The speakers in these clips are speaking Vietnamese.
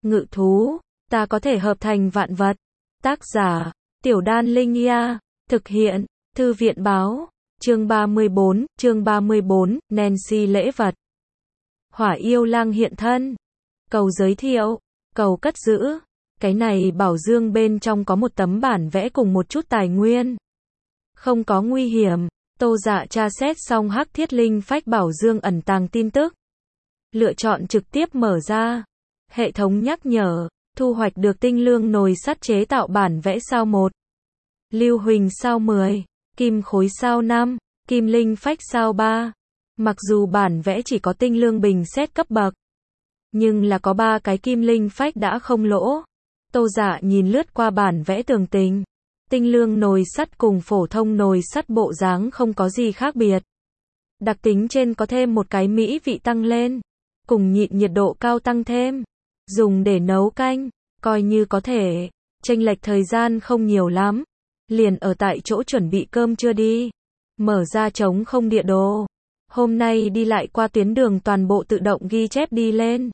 ngự thú, ta có thể hợp thành vạn vật. Tác giả, Tiểu Đan Linh Ia, thực hiện, Thư viện báo, chương 34, Nancy lễ vật. Hỏa yêu lang hiện thân. Cầu giới thiệu, cầu cất giữ. Cái này bảo dương bên trong có một tấm bản vẽ cùng một chút tài nguyên. Không có nguy hiểm, Tô Dạ tra xét xong hắc thiết linh phách bảo dương ẩn tàng tin tức. Lựa chọn trực tiếp mở ra. Hệ thống nhắc nhở, thu hoạch được tinh lương nồi sắt chế tạo bản vẽ sao 1. Lưu huỳnh sao 10, kim khối sao 5, kim linh phách sao 3. Mặc dù bản vẽ chỉ có tinh lương bình xét cấp bậc, nhưng là có 3 cái kim linh phách đã không lỗ. Tô Dạ nhìn lướt qua bản vẽ tường tình. Tinh lương nồi sắt cùng phổ thông nồi sắt bộ dáng không có gì khác biệt. Đặc tính trên có thêm một cái mỹ vị tăng lên, cùng nhịn nhiệt độ cao tăng thêm. Dùng để nấu canh, coi như có thể. Chênh lệch thời gian không nhiều lắm. Liền ở tại chỗ chuẩn bị cơm trưa đi. Mở ra trống không địa đồ. Hôm nay đi lại qua tuyến đường toàn bộ tự động ghi chép đi lên.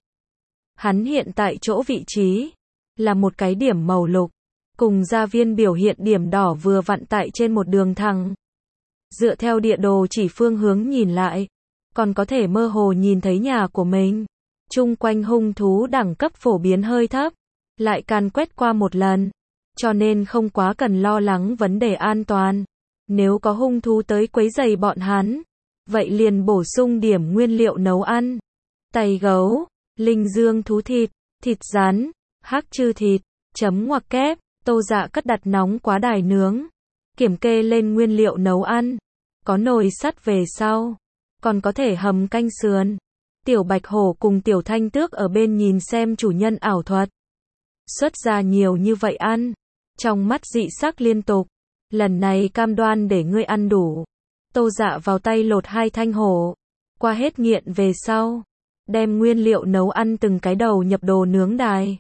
Hắn hiện tại chỗ vị trí là một cái điểm màu lục, cùng gia viên biểu hiện điểm đỏ vừa vặn tại trên một đường thẳng. Dựa theo địa đồ chỉ phương hướng nhìn lại, còn có thể mơ hồ nhìn thấy nhà của mình. Chung quanh hung thú đẳng cấp phổ biến hơi thấp, lại càn quét qua một lần, cho nên không quá cần lo lắng vấn đề an toàn. Nếu có hung thú tới quấy rầy bọn hắn, vậy liền bổ sung điểm nguyên liệu nấu ăn. Tay gấu, linh dương thú thịt, thịt rắn, hắc chư thịt, chấm ngoặc kép. Tô Dạ cất đặt nóng quá đài nướng, kiểm kê lên nguyên liệu nấu ăn. Có nồi sắt về sau, còn có thể hầm canh sườn. Tiểu Bạch Hổ cùng Tiểu Thanh Tước ở bên nhìn xem chủ nhân ảo thuật. Xuất ra nhiều như vậy ăn, trong mắt dị sắc liên tục. Lần này cam đoan để ngươi ăn đủ. Tô Dạ vào tay lột 2 thanh hổ. Qua hết nghiện về sau, đem nguyên liệu nấu ăn từng cái đầu nhập đồ nướng đài.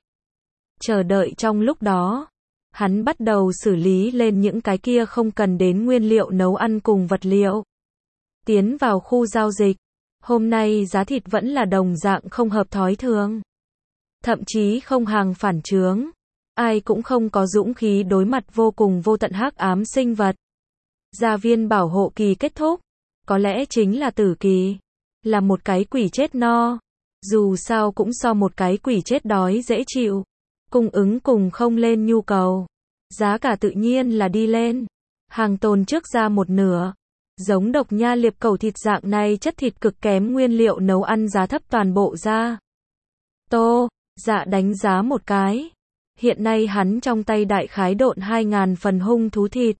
Chờ đợi trong lúc đó, hắn bắt đầu xử lý lên những cái kia không cần đến nguyên liệu nấu ăn cùng vật liệu. Tiến vào khu giao dịch. Hôm nay giá thịt vẫn là đồng dạng không hợp thói thường. Thậm chí không hàng phản chướng. Ai cũng không có dũng khí đối mặt vô cùng vô tận hắc ám sinh vật. Gia viên bảo hộ kỳ kết thúc. Có lẽ chính là tử kỳ. Là một cái quỷ chết no. Dù sao cũng so một cái quỷ chết đói dễ chịu. Cung ứng cùng không lên nhu cầu. Giá cả tự nhiên là đi lên. Hàng tồn trước ra một nửa. Giống độc nha liệp cẩu thịt dạng này chất thịt cực kém nguyên liệu nấu ăn giá thấp toàn bộ ra. Tô Dạ đánh giá một cái. Hiện nay hắn trong tay đại khái độn 2.000 phần hung thú thịt,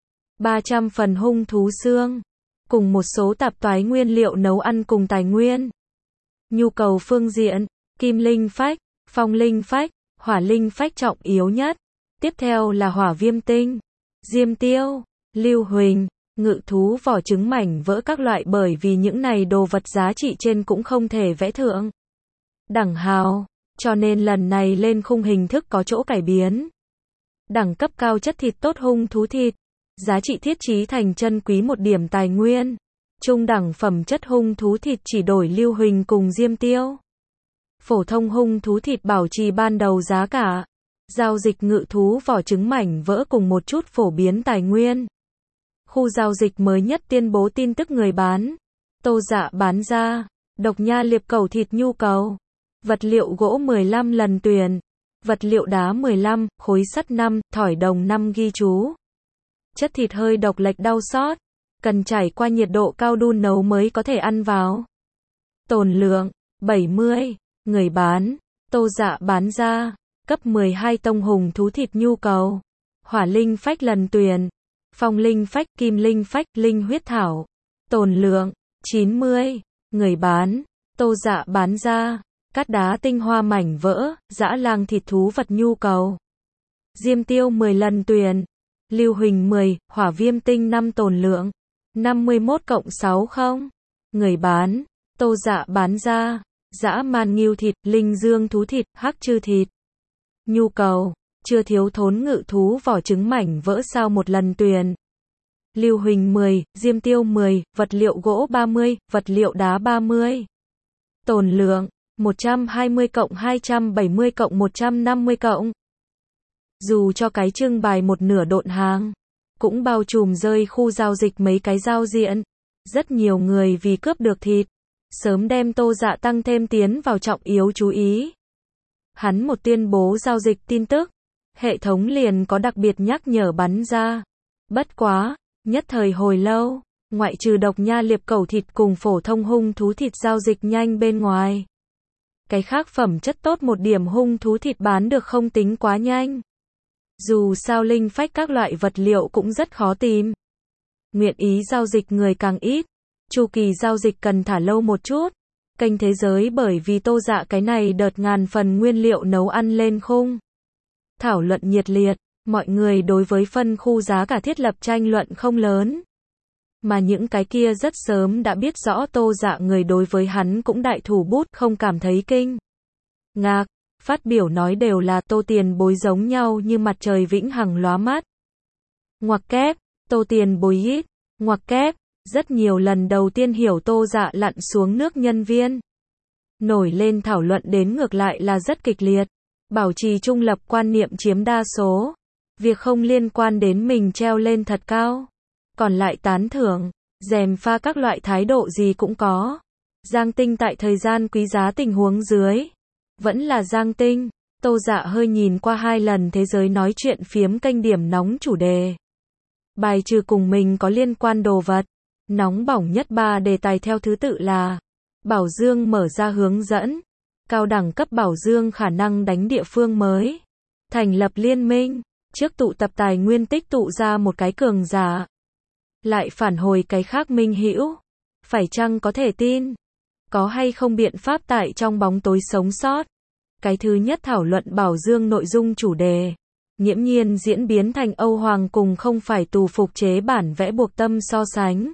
300 phần hung thú xương, cùng một số tạp toái nguyên liệu nấu ăn cùng tài nguyên. Nhu cầu phương diện, kim linh phách, phong linh phách, hỏa linh phách trọng yếu nhất. Tiếp theo là hỏa viêm tinh, diêm tiêu, lưu huỳnh, ngự thú vỏ trứng mảnh vỡ các loại, bởi vì những này đồ vật giá trị trên cũng không thể vẽ thượng đẳng hào, cho nên lần này lên khung hình thức có chỗ cải biến. Đẳng cấp cao chất thịt tốt hung thú thịt, giá trị thiết trí thành chân quý một điểm tài nguyên. Trung đẳng phẩm chất hung thú thịt chỉ đổi lưu huỳnh cùng diêm tiêu. Phổ thông hung thú thịt bảo trì ban đầu giá cả. Giao dịch ngự thú vỏ trứng mảnh vỡ cùng một chút phổ biến tài nguyên. Khu giao dịch mới nhất tuyên bố tin tức người bán. Tô Dạ bán ra, độc nha liệp cẩu thịt nhu cầu. Vật liệu gỗ 15 lần tuyển. Vật liệu đá 15, khối sắt 5, thỏi đồng 5 ghi chú. Chất thịt hơi độc lệch đau xót. Cần trải qua nhiệt độ cao đun nấu mới có thể ăn vào. Tồn lượng, 70. Người bán, Tô Dạ bán ra. Cấp 12 tông hùng thú thịt nhu cầu. Hỏa linh phách lần tuyển. Phong linh phách, kim linh phách, linh huyết thảo. Tồn lượng, 90. Người bán, Tô Dạ bán ra. Cát đá tinh hoa mảnh vỡ, dã lang thịt thú vật nhu cầu. Diêm tiêu 10 lần tuyển. Lưu huỳnh 10, hỏa viêm tinh 5 tồn lượng. 51+60. Người bán, Tô Dạ bán ra. Dã man ngưu thịt, linh dương thú thịt, hắc chư thịt. Nhu cầu, chưa thiếu thốn ngự thú vỏ trứng mảnh vỡ sao 1 lần tuyển. Lưu huỳnh 10, diêm tiêu 10, vật liệu gỗ 30, vật liệu đá 30. Tồn lượng, 120 cộng 270 cộng 150 cộng. Dù cho cái trưng bày một nửa độn hàng, cũng bao trùm rơi khu giao dịch mấy cái giao diện. Rất nhiều người vì cướp được thịt, sớm đem Tô Dạ tăng thêm tiến vào trọng yếu chú ý. Hắn một tuyên bố giao dịch tin tức, hệ thống liền có đặc biệt nhắc nhở bắn ra. Bất quá, nhất thời hồi lâu, ngoại trừ độc nha liệp cẩu thịt cùng phổ thông hung thú thịt giao dịch nhanh bên ngoài. Cái khác phẩm chất tốt một điểm hung thú thịt bán được không tính quá nhanh. Dù sao linh phách các loại vật liệu cũng rất khó tìm. Nguyện ý giao dịch người càng ít, chu kỳ giao dịch cần thả lâu một chút. Kênh thế giới bởi vì Tô Dạ cái này đợt ngàn phần nguyên liệu nấu ăn lên khung. Thảo luận nhiệt liệt, mọi người đối với phân khu giá cả thiết lập tranh luận không lớn. Mà những cái kia rất sớm đã biết rõ Tô Dạ người đối với hắn cũng đại thủ bút không cảm thấy kinh ngạc, phát biểu nói đều là Tô tiền bối giống nhau như mặt trời vĩnh hằng lóa mắt. Ngoặc kép, Tô tiền bối ít, ngoặc kép, rất nhiều lần đầu tiên hiểu Tô Dạ lặn xuống nước nhân viên. Nổi lên thảo luận đến ngược lại là rất kịch liệt, bảo trì trung lập quan niệm chiếm đa số. Việc không liên quan đến mình treo lên thật cao. Còn lại tán thưởng, gièm pha các loại thái độ gì cũng có. Giang Tinh tại thời gian quý giá tình huống dưới. Vẫn là Giang Tinh, Tô Dạ hơi nhìn qua 2 lần thế giới nói chuyện phiếm kênh điểm nóng chủ đề. Bài trừ cùng mình có liên quan đồ vật. Nóng bỏng nhất 3 đề tài theo thứ tự là Bảo Dương mở ra hướng dẫn, cao đẳng cấp Bảo Dương khả năng đánh địa phương mới, thành lập liên minh, trước tụ tập tài nguyên tích tụ ra một cái cường giả, lại phản hồi cái khác minh hữu, phải chăng có thể tin, có hay không biện pháp tại trong bóng tối sống sót. Cái thứ nhất thảo luận Bảo Dương nội dung chủ đề, nghiễm nhiên diễn biến thành Âu Hoàng cùng không phải tù phục chế bản vẽ buộc tâm so sánh.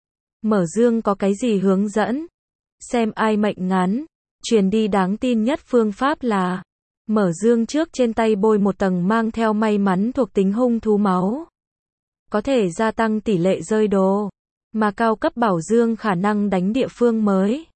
Mở Dương có cái gì hướng dẫn? Xem ai mệnh ngắn, truyền đi đáng tin nhất phương pháp là Mở Dương trước trên tay bôi một tầng mang theo may mắn thuộc tính hung thú máu. Có thể gia tăng tỷ lệ rơi đồ, mà cao cấp Bảo Dương khả năng đánh địa phương mới.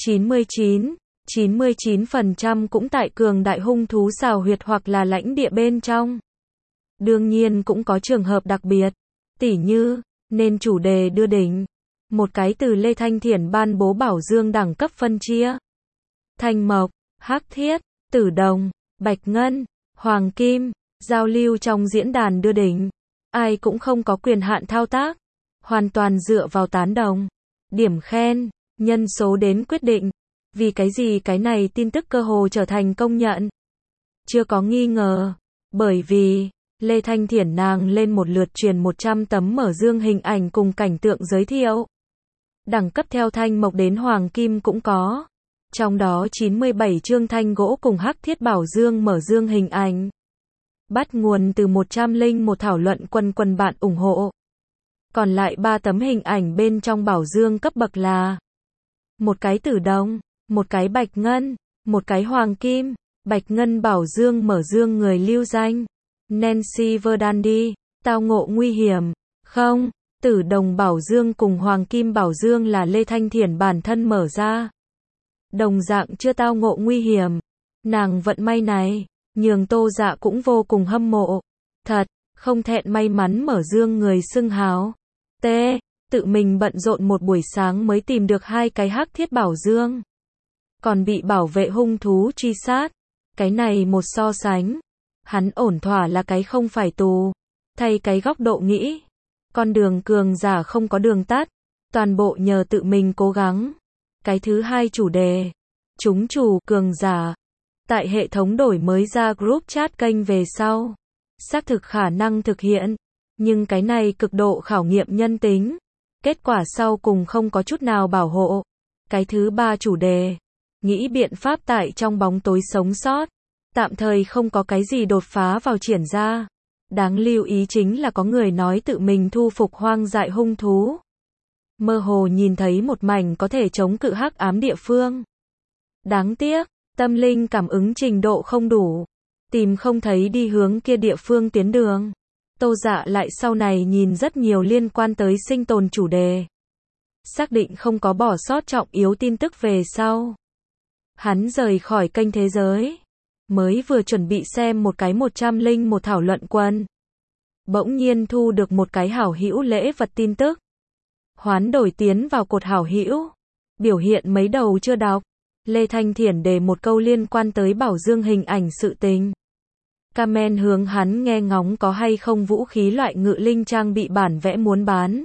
99% cũng tại cường đại hung thú xào huyệt hoặc là lãnh địa bên trong. Đương nhiên cũng có trường hợp đặc biệt, tỉ như, nên chủ đề đưa đỉnh. Một cái từ Lê Thanh Thiển ban bố Bảo Dương đẳng cấp phân chia. Thanh mộc, hắc thiết, tử đồng, bạch ngân, hoàng kim, giao lưu trong diễn đàn đưa đỉnh. Ai cũng không có quyền hạn thao tác, hoàn toàn dựa vào tán đồng, điểm khen, nhân số đến quyết định. Vì cái gì cái này tin tức cơ hồ trở thành công nhận? Chưa có nghi ngờ, bởi vì Lê Thanh Thiển nàng lên một lượt truyền 100 tấm Mở Dương hình ảnh cùng cảnh tượng giới thiệu. Đẳng cấp theo thanh mộc đến hoàng kim cũng có. Trong đó 97 chương thanh gỗ cùng hắc thiết Bảo Dương Mở Dương hình ảnh. Bắt nguồn từ 101 thảo luận quần bạn ủng hộ. Còn lại 3 tấm hình ảnh bên trong Bảo Dương cấp bậc là một cái tử đồng, một cái bạch ngân, một cái hoàng kim. Bạch ngân Bảo Dương Mở Dương người lưu danh Nancy Verdandi, tao ngộ nguy hiểm. Không, tử đồng Bảo Dương cùng hoàng kim Bảo Dương là Lê Thanh Thiển bản thân mở ra. Đồng dạng chưa tao ngộ nguy hiểm. Nàng vận may này, nhường Tô Dạ cũng vô cùng hâm mộ. Thật, không thẹn may mắn Mở Dương người xưng hào. T. Tự mình bận rộn một buổi sáng mới tìm được 2 cái hắc thiết Bảo Dương. Còn bị bảo vệ hung thú truy sát. Cái này một so sánh. Hắn ổn thỏa là cái không phải tù. Thay cái góc độ nghĩ. Con đường cường giả không có đường tắt. Toàn bộ nhờ tự mình cố gắng. Cái thứ hai chủ đề. Chúng chủ cường giả. Tại hệ thống đổi mới ra group chat kênh về sau. Xác thực khả năng thực hiện. Nhưng cái này cực độ khảo nghiệm nhân tính. Kết quả sau cùng không có chút nào bảo hộ. Cái thứ ba chủ đề. Nghĩ biện pháp tại trong bóng tối sống sót. Tạm thời không có cái gì đột phá vào triển ra. Đáng lưu ý chính là có người nói tự mình thu phục hoang dại hung thú. Mơ hồ nhìn thấy một mảnh có thể chống cự hắc ám địa phương. Đáng tiếc, tâm linh cảm ứng trình độ không đủ. Tìm không thấy đi hướng kia địa phương tiến đường. Tô Dạ lại sau này nhìn rất nhiều liên quan tới sinh tồn chủ đề. Xác định không có bỏ sót trọng yếu tin tức về sau. Hắn rời khỏi kênh thế giới. Mới vừa chuẩn bị xem một cái 101 thảo luận quân. Bỗng nhiên thu được một cái hảo hữu lễ vật tin tức. Hoán đổi tiến vào cột hảo hữu. Biểu hiện mấy đầu chưa đọc. Lê Thanh Thiển đề một câu liên quan tới Bảo Dương hình ảnh sự tình. Comment hướng hắn nghe ngóng có hay không vũ khí loại ngự linh trang bị bản vẽ muốn bán.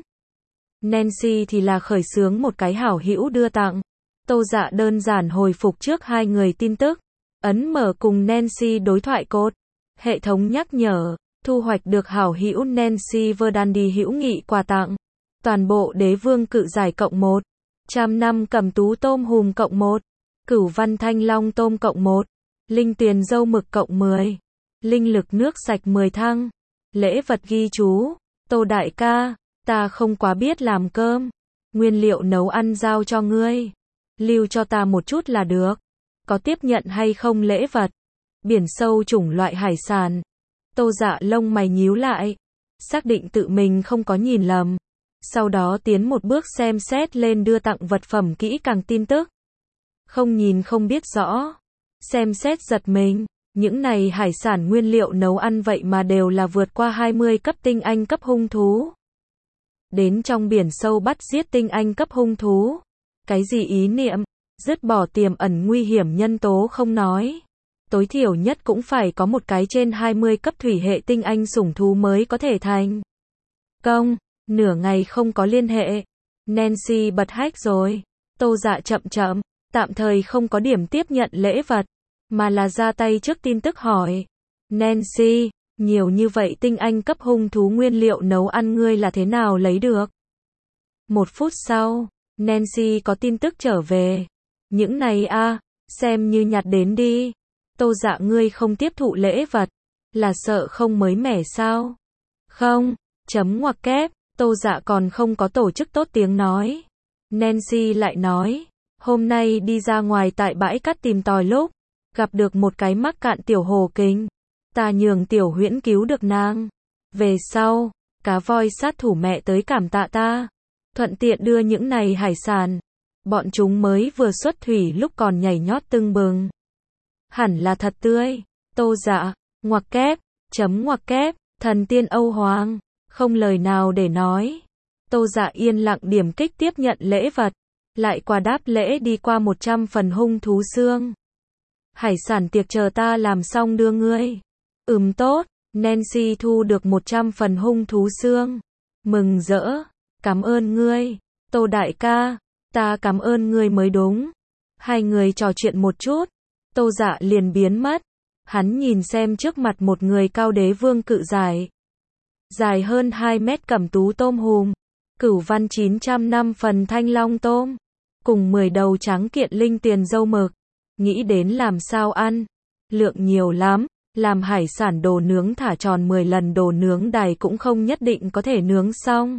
Nancy thì là khởi xướng một cái hảo hữu đưa tặng. Tô Dạ đơn giản hồi phục trước hai người tin tức. Ấn mở cùng Nancy đối thoại code. Hệ thống nhắc nhở, thu hoạch được hảo hữu Nancy Verdandi hữu nghị quà tặng. Toàn bộ đế vương cự giải cộng 1. 100 năm cầm tú tôm hùm cộng 1. Cửu văn thanh long tôm cộng 1. Linh tuyền dâu mực cộng 10. Linh lực nước sạch 10 thăng. Lễ vật ghi chú, Tô đại ca, ta không quá biết làm cơm. Nguyên liệu nấu ăn giao cho ngươi. Lưu cho ta một chút là được. Có tiếp nhận hay không lễ vật? Biển sâu chủng loại hải sản. Tô Dạ lông mày nhíu lại. Xác định tự mình không có nhìn lầm. Sau đó tiến một bước xem xét lên đưa tặng vật phẩm kỹ càng tin tức. Không nhìn không biết rõ. Xem xét giật mình. Những này hải sản nguyên liệu nấu ăn vậy mà đều là vượt qua 20 cấp tinh anh cấp hung thú. Đến trong biển sâu bắt giết tinh anh cấp hung thú. Cái gì ý niệm? Dứt bỏ tiềm ẩn nguy hiểm nhân tố không nói. Tối thiểu nhất cũng phải có một cái trên 20 cấp thủy hệ tinh anh sủng thú mới có thể thành công. Nửa ngày không có liên hệ. Nancy bật hack rồi. Tô Dạ chậm chậm, tạm thời không có điểm tiếp nhận lễ vật, mà là ra tay trước tin tức hỏi. Nancy, nhiều như vậy tinh anh cấp hung thú nguyên liệu nấu ăn ngươi là thế nào lấy được? 1 phút sau, Nancy có tin tức trở về. Những này xem như nhặt đến đi. Tô Dạ ngươi không tiếp thụ lễ vật, là sợ không mới mẻ sao? Không, chấm ngoặc kép, Tô Dạ còn không có tổ chức tốt tiếng nói. Nancy lại nói, hôm nay đi ra ngoài tại bãi cát tìm tòi lúc, gặp được một cái mắc cạn tiểu hồ kinh. Ta nhường tiểu huyễn cứu được nàng. Về sau, cá voi sát thủ mẹ tới cảm tạ ta. Thuận tiện đưa những này hải sản. Bọn chúng mới vừa xuất thủy lúc còn nhảy nhót tưng bừng. Hẳn là thật tươi. Tô Dạ, ngoặc kép, chấm ngoặc kép, thần tiên Âu Hoàng. Không lời nào để nói. Tô Dạ yên lặng điểm kích tiếp nhận lễ vật. Lại qua đáp lễ đi qua 100 phần hung thú xương. Hải sản tiệc chờ ta làm xong đưa ngươi. Tốt, Nancy thu được 100 phần hung thú xương. Mừng rỡ, cảm ơn ngươi, Tô đại ca, ta cảm ơn ngươi mới đúng. Hai người trò chuyện một chút, Tô Dạ liền biến mất. Hắn nhìn xem trước mặt một người cao đế vương cự dài. Dài hơn 2 mét cẩm tú tôm hùm. Cửu văn 900 năm phần thanh long tôm. Cùng 10 đầu trắng kiện linh tiền dâu mực. Nghĩ đến làm sao ăn. Lượng nhiều lắm. Làm hải sản đồ nướng thả tròn 10 lần đồ nướng đài cũng không nhất định có thể nướng xong.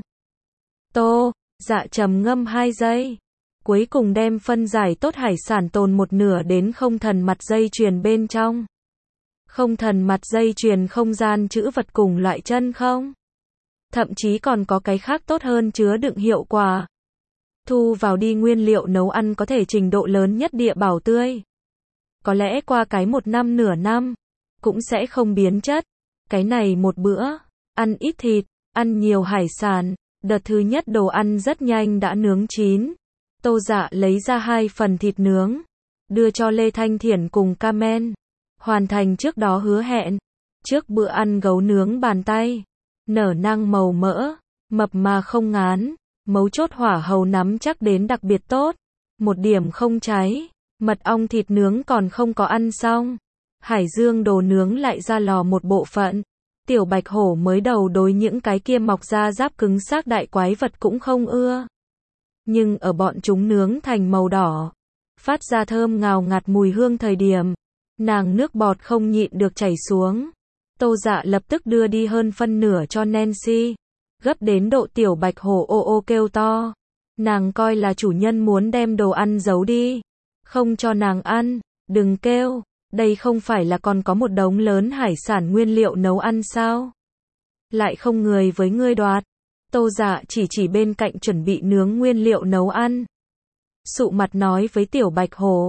Tô Dạ trầm ngâm 2 giây. Cuối cùng đem phân giải tốt hải sản tồn một nửa đến không thần mặt dây chuyền bên trong. Không thần mặt dây chuyền không gian trữ vật cùng loại chân không. Thậm chí còn có cái khác tốt hơn chứa đựng hiệu quả. Thu vào đi nguyên liệu nấu ăn có thể trình độ lớn nhất địa bảo tươi. Có lẽ qua cái 1 năm nửa năm, cũng sẽ không biến chất. Cái này một bữa, ăn ít thịt, ăn nhiều hải sản, đợt thứ nhất đồ ăn rất nhanh đã nướng chín. Tô Dạ lấy ra 2 phần thịt nướng, đưa cho Lê Thanh Thiển cùng Carmen. Hoàn thành trước đó hứa hẹn. Trước bữa ăn gấu nướng bàn tay, nở năng màu mỡ, mập mà không ngán, mấu chốt hỏa hầu nắm chắc đến đặc biệt tốt. Một điểm không cháy, mật ong thịt nướng còn không có ăn xong. Hải dương đồ nướng lại ra lò một bộ phận. Tiểu bạch hổ mới đầu đối những cái kia mọc ra giáp cứng xác đại quái vật cũng không ưa. Nhưng ở bọn chúng nướng thành màu đỏ, phát ra thơm ngào ngạt mùi hương thời điểm, nàng nước bọt không nhịn được chảy xuống. Tô Dạ lập tức đưa đi hơn phân nửa cho Nancy. Gấp đến độ tiểu bạch hổ ô ô kêu to. Nàng coi là chủ nhân muốn đem đồ ăn giấu đi. Không cho nàng ăn, đừng kêu. Đây không phải là còn có một đống lớn hải sản nguyên liệu nấu ăn sao? Lại không người với ngươi đoạt. Tô Dạ chỉ bên cạnh chuẩn bị nướng nguyên liệu nấu ăn. Sụ mặt nói với tiểu bạch hổ.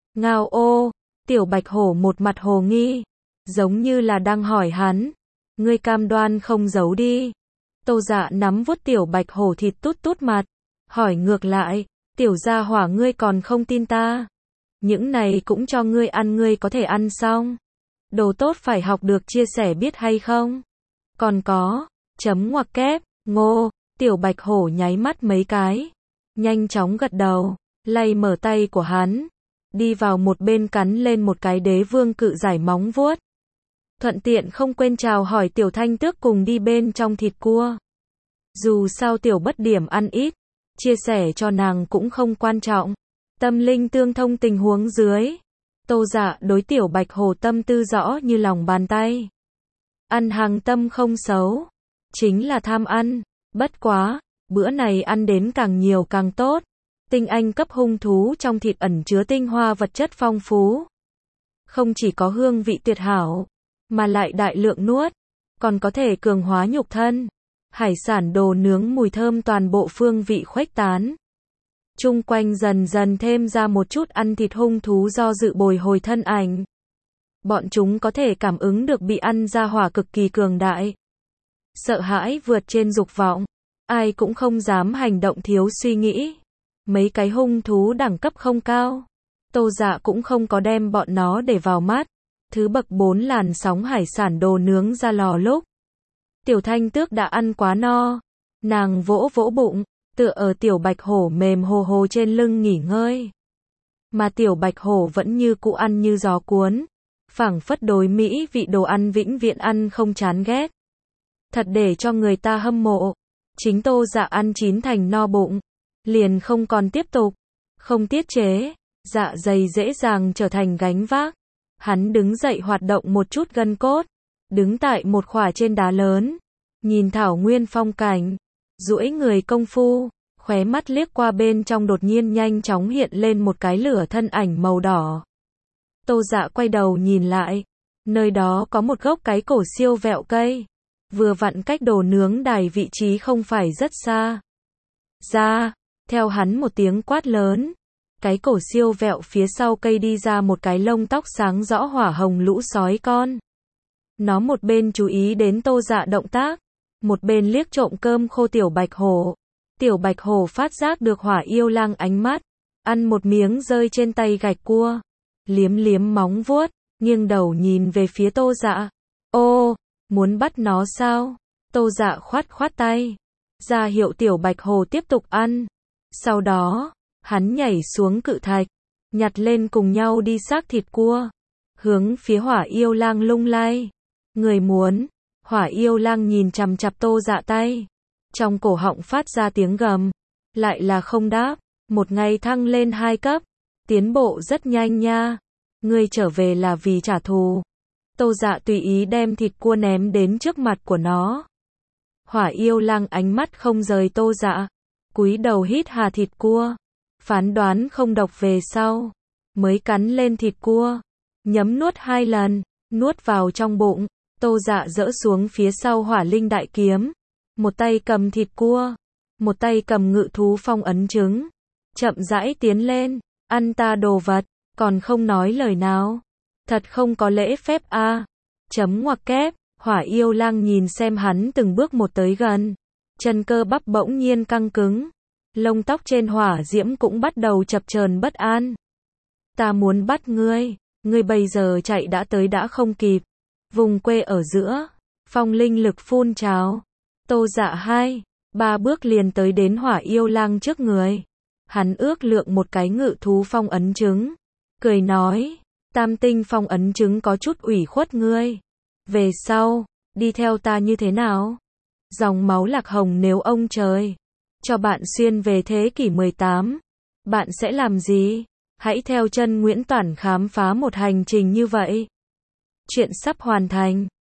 Ngao ô, tiểu bạch hổ một mặt hồ nghi, giống như là đang hỏi hắn, ngươi cam đoan không giấu đi. Tô Dạ nắm vuốt tiểu bạch hổ thịt tút tút mặt, hỏi ngược lại, tiểu gia hỏa ngươi còn không tin ta. Những này cũng cho ngươi ăn, ngươi có thể ăn xong. Đồ tốt phải học được chia sẻ biết hay không? Còn có, chấm ngoặc kép, ngô, tiểu bạch hổ nháy mắt mấy cái. Nhanh chóng gật đầu, lay mở tay của hắn. Đi vào một bên cắn lên một cái đế vương cự giải móng vuốt. Thuận tiện không quên chào hỏi tiểu thanh tước cùng đi bên trong thịt cua. Dù sao tiểu bất điểm ăn ít, chia sẻ cho nàng cũng không quan trọng. Tâm linh tương thông tình huống dưới, Tô Dạ đối tiểu bạch hổ tâm tư rõ như lòng bàn tay. Ăn hàng tâm không xấu, chính là tham ăn. Bất quá, bữa này ăn đến càng nhiều càng tốt. Tinh anh cấp hung thú trong thịt ẩn chứa tinh hoa vật chất phong phú. Không chỉ có hương vị tuyệt hảo, mà lại đại lượng nuốt, còn có thể cường hóa nhục thân. Hải sản đồ nướng mùi thơm toàn bộ phương vị khuếch tán. Chung quanh dần dần thêm ra một chút ăn thịt hung thú do dự bồi hồi thân ảnh. Bọn chúng có thể cảm ứng được bị ăn ra hỏa cực kỳ cường đại. Sợ hãi vượt trên dục vọng, ai cũng không dám hành động thiếu suy nghĩ. Mấy cái hung thú đẳng cấp không cao, Tô Dạ cũng không có đem bọn nó để vào mắt. Thứ bậc 4 làn sóng hải sản đồ nướng ra lò lúc. Tiểu thanh tước đã ăn quá no, nàng vỗ vỗ bụng, tựa ở tiểu bạch hổ mềm hồ hồ trên lưng nghỉ ngơi. Mà tiểu bạch hổ vẫn như cũ ăn như gió cuốn, phảng phất đối mỹ vị đồ ăn vĩnh viễn ăn không chán ghét. Thật để cho người ta hâm mộ. Chính Tô Dạ ăn chín thành no bụng, liền không còn tiếp tục, không tiết chế, dạ dày dễ dàng trở thành gánh vác. Hắn đứng dậy hoạt động một chút gân cốt, đứng tại một khỏa trên đá lớn, nhìn thảo nguyên phong cảnh, duỗi người công phu, khóe mắt liếc qua bên trong đột nhiên nhanh chóng hiện lên một cái lửa thân ảnh màu đỏ. Tô Dạ quay đầu nhìn lại, nơi đó có một gốc cái cổ siêu vẹo cây, vừa vặn cách đồ nướng đài vị trí không phải rất xa. Ra, theo hắn một tiếng quát lớn, cái cổ siêu vẹo phía sau cây đi ra một cái lông tóc sáng rõ hỏa hồng lũ sói con. Nó một bên chú ý đến Tô Dạ động tác, một bên liếc trộm cơm khô tiểu bạch hổ. Tiểu bạch hổ phát giác được hỏa yêu lang ánh mắt, ăn một miếng rơi trên tay gạch cua, liếm liếm móng vuốt, nghiêng đầu nhìn về phía Tô Dạ. Ô, muốn bắt nó sao? Tô Dạ khoát khoát tay, ra hiệu tiểu bạch hổ tiếp tục ăn. Sau đó, hắn nhảy xuống cự thạch, nhặt lên cùng nhau đi xác thịt cua, hướng phía hỏa yêu lang lung lay. Người muốn, hỏa yêu lang nhìn chằm chằm Tô Dạ tay, trong cổ họng phát ra tiếng gầm, lại là không đáp. Một ngày thăng lên 2 cấp, tiến bộ rất nhanh nha. Ngươi trở về là vì trả thù. Tô Dạ tùy ý đem thịt cua ném đến trước mặt của nó. Hỏa yêu lang ánh mắt không rời Tô Dạ, cúi đầu hít hà thịt cua, phán đoán không độc về sau, mới cắn lên thịt cua, nhấm nuốt 2 lần, nuốt vào trong bụng. Tô Dạ dỡ xuống phía sau hỏa linh đại kiếm, một tay cầm thịt cua, một tay cầm ngự thú phong ấn trứng, chậm rãi tiến lên, ăn ta đồ vật, còn không nói lời nào, thật không có lễ phép a. Chấm ngoặc kép, hỏa yêu lang nhìn xem hắn từng bước một tới gần, chân cơ bắp bỗng nhiên căng cứng, lông tóc trên hỏa diễm cũng bắt đầu chập chờn bất an. Ta muốn bắt ngươi, ngươi bây giờ chạy đã tới đã không kịp. Vùng quê ở giữa, phong linh lực phun trào. Tô Dạ 2-3 bước liền tới đến hỏa yêu lang trước người. Hắn ước lượng một cái ngự thú phong ấn trứng, cười nói, tam tinh phong ấn trứng có chút ủy khuất ngươi. Về sau, đi theo ta như thế nào? Dòng máu lạc hồng nếu ông trời cho bạn xuyên về thế kỷ 18, bạn sẽ làm gì? Hãy theo chân Nguyễn Toản khám phá một hành trình như vậy. Chuyện sắp hoàn thành.